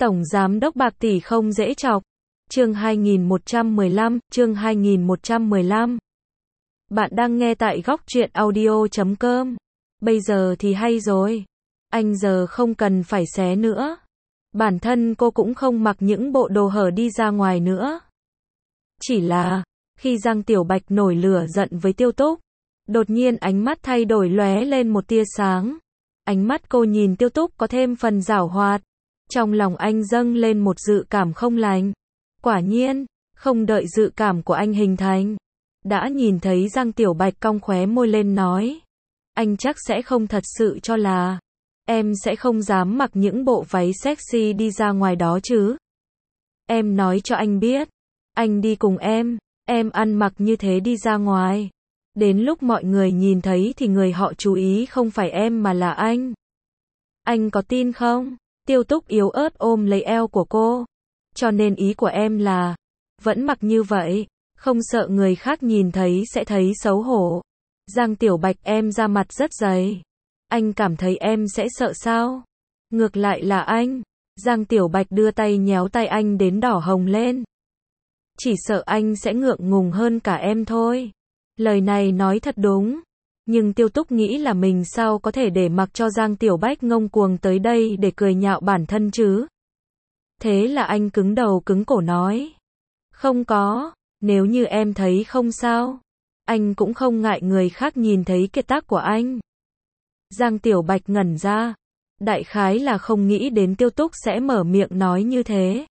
Tổng Giám đốc bạc tỷ không dễ chọc. Chương 2115. Bạn đang nghe tại góc truyện audio.com. Bây giờ thì hay rồi. Anh giờ không cần phải xé nữa. Bản thân cô cũng không mặc những bộ đồ hở đi ra ngoài nữa. Chỉ là, khi Giang Tiểu Bạch nổi lửa giận với Tiêu Túc, đột nhiên ánh mắt thay đổi lóe lên một tia sáng. Ánh mắt cô nhìn Tiêu Túc có thêm phần giảo hoạt. Trong lòng anh dâng lên một dự cảm không lành. Quả nhiên, không đợi dự cảm của anh hình thành, đã nhìn thấy Giang Tiểu Bạch cong khóe môi lên nói. Anh chắc sẽ không thật sự cho là em sẽ không dám mặc những bộ váy sexy đi ra ngoài đó chứ. Em nói cho anh biết, anh đi cùng em ăn mặc như thế đi ra ngoài. Đến lúc mọi người nhìn thấy thì người họ chú ý không phải em mà là anh. Anh có tin không? Tiêu Túc yếu ớt ôm lấy eo của cô. Cho nên ý của em là, vẫn mặc như vậy, không sợ người khác nhìn thấy sẽ thấy xấu hổ. Giang Tiểu Bạch em da mặt rất dày. Anh cảm thấy em sẽ sợ sao? Ngược lại là anh. Giang Tiểu Bạch đưa tay nhéo tay anh đến đỏ hồng lên. Chỉ sợ anh sẽ ngượng ngùng hơn cả em thôi. Lời này nói thật đúng. Nhưng Tiêu Túc nghĩ là mình sao có thể để mặc cho Giang Tiểu Bạch ngông cuồng tới đây để cười nhạo bản thân chứ. Thế là anh cứng đầu cứng cổ nói. Không có, nếu như em thấy không sao. Anh cũng không ngại người khác nhìn thấy kiệt tác của anh. Giang Tiểu Bạch ngẩn ra. Đại khái là không nghĩ đến Tiêu Túc sẽ mở miệng nói như thế.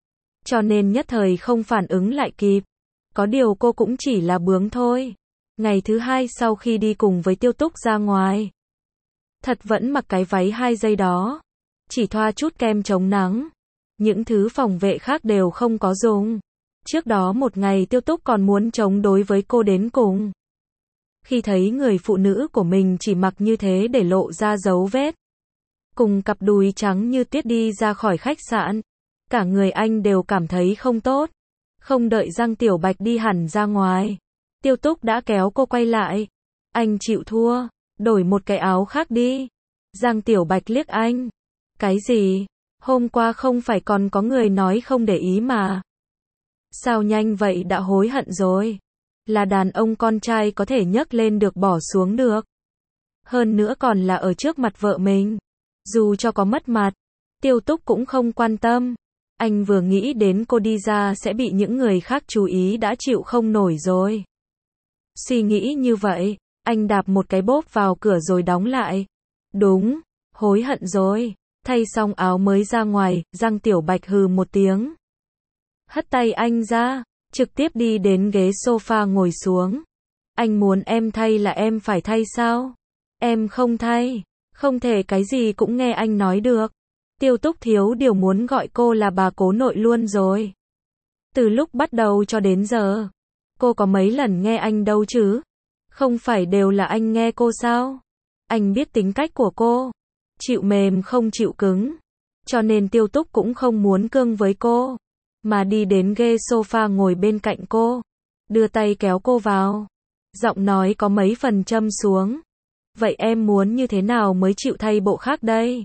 Cho nên nhất thời không phản ứng lại kịp. Có điều cô cũng chỉ là bướng thôi. Ngày thứ hai sau khi đi cùng với Tiêu Túc ra ngoài, thật vẫn mặc cái váy 2 giây đó. Chỉ thoa chút kem chống nắng. Những thứ phòng vệ khác đều không có dùng. Trước đó một ngày Tiêu Túc còn muốn chống đối với cô đến cùng. Khi thấy người phụ nữ của mình chỉ mặc như thế để lộ ra dấu vết, cùng cặp đùi trắng như tuyết đi ra khỏi khách sạn, cả người anh đều cảm thấy không tốt. Không đợi Giang Tiểu Bạch đi hẳn ra ngoài, Tiêu Túc đã kéo cô quay lại. Anh chịu thua, đổi một cái áo khác đi. Giang Tiểu Bạch liếc anh. Cái gì? Hôm qua không phải còn có người nói không để ý mà. Sao nhanh vậy đã hối hận rồi? Là đàn ông con trai có thể nhấc lên được bỏ xuống được. Hơn nữa còn là ở trước mặt vợ mình. Dù cho có mất mặt, Tiêu Túc cũng không quan tâm. Anh vừa nghĩ đến cô đi ra sẽ bị những người khác chú ý đã chịu không nổi rồi. Suy nghĩ như vậy, anh đạp một cái bốp vào cửa rồi đóng lại. Đúng, hối hận rồi. Thay xong áo mới ra ngoài, Giang Tiểu Bạch hừ một tiếng. Hất tay anh ra, trực tiếp đi đến ghế sofa ngồi xuống. Anh muốn em thay là em phải thay sao? Em không thay, không thể cái gì cũng nghe anh nói được. Tiêu Túc thiếu điều muốn gọi cô là bà cố nội luôn rồi. Từ lúc bắt đầu cho đến giờ, cô có mấy lần nghe anh đâu chứ? Không phải đều là anh nghe cô sao? Anh biết tính cách của cô, chịu mềm không chịu cứng. Cho nên Tiêu Túc cũng không muốn cương với cô, mà đi đến ghế sofa ngồi bên cạnh cô, đưa tay kéo cô vào. Giọng nói có mấy phần châm xuống. Vậy em muốn như thế nào mới chịu thay bộ khác đây?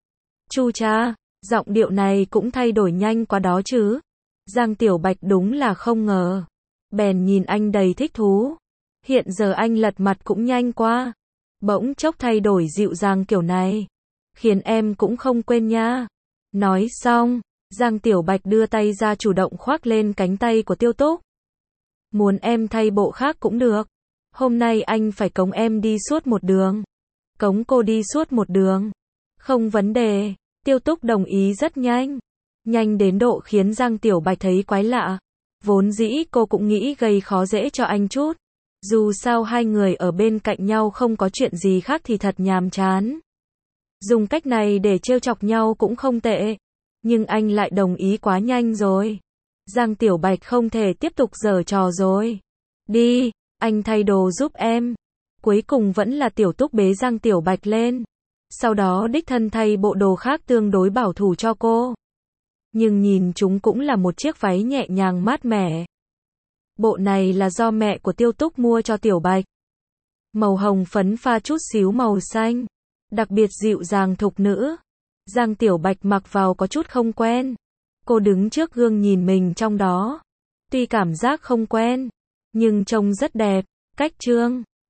Chu cha, giọng điệu này cũng thay đổi nhanh quá đó chứ. Giang Tiểu Bạch đúng là không ngờ. Bèn nhìn anh đầy thích thú. Hiện giờ anh lật mặt cũng nhanh quá. Bỗng chốc thay đổi dịu dàng kiểu này, khiến em cũng không quên nha. Nói xong, Giang Tiểu Bạch đưa tay ra chủ động khoác lên cánh tay của Tiêu Túc. Muốn em thay bộ khác cũng được. Hôm nay anh phải cõng em đi suốt một đường. Cõng cô đi suốt một đường. Không vấn đề. Tiêu Túc đồng ý rất nhanh. Nhanh đến độ khiến Giang Tiểu Bạch thấy quái lạ. Vốn dĩ cô cũng nghĩ gây khó dễ cho anh chút. Dù sao hai người ở bên cạnh nhau không có chuyện gì khác thì thật nhàm chán. Dùng cách này để trêu chọc nhau cũng không tệ. Nhưng anh lại đồng ý quá nhanh rồi. Giang Tiểu Bạch không thể tiếp tục giở trò rồi. Đi, anh thay đồ giúp em. Cuối cùng vẫn là Tiểu Túc bế Giang Tiểu Bạch lên. Sau đó đích thân thay bộ đồ khác tương đối bảo thủ cho cô. Nhưng nhìn chúng cũng là một chiếc váy nhẹ nhàng mát mẻ. Bộ này là do mẹ của Tiêu Túc mua cho Tiểu Bạch. Màu hồng phấn pha chút xíu màu xanh. Đặc biệt dịu dàng thục nữ. Giang Tiểu Bạch mặc vào có chút không quen. Cô đứng trước gương nhìn mình trong đó. Tuy cảm giác không quen, nhưng trông rất đẹp. Cách Trương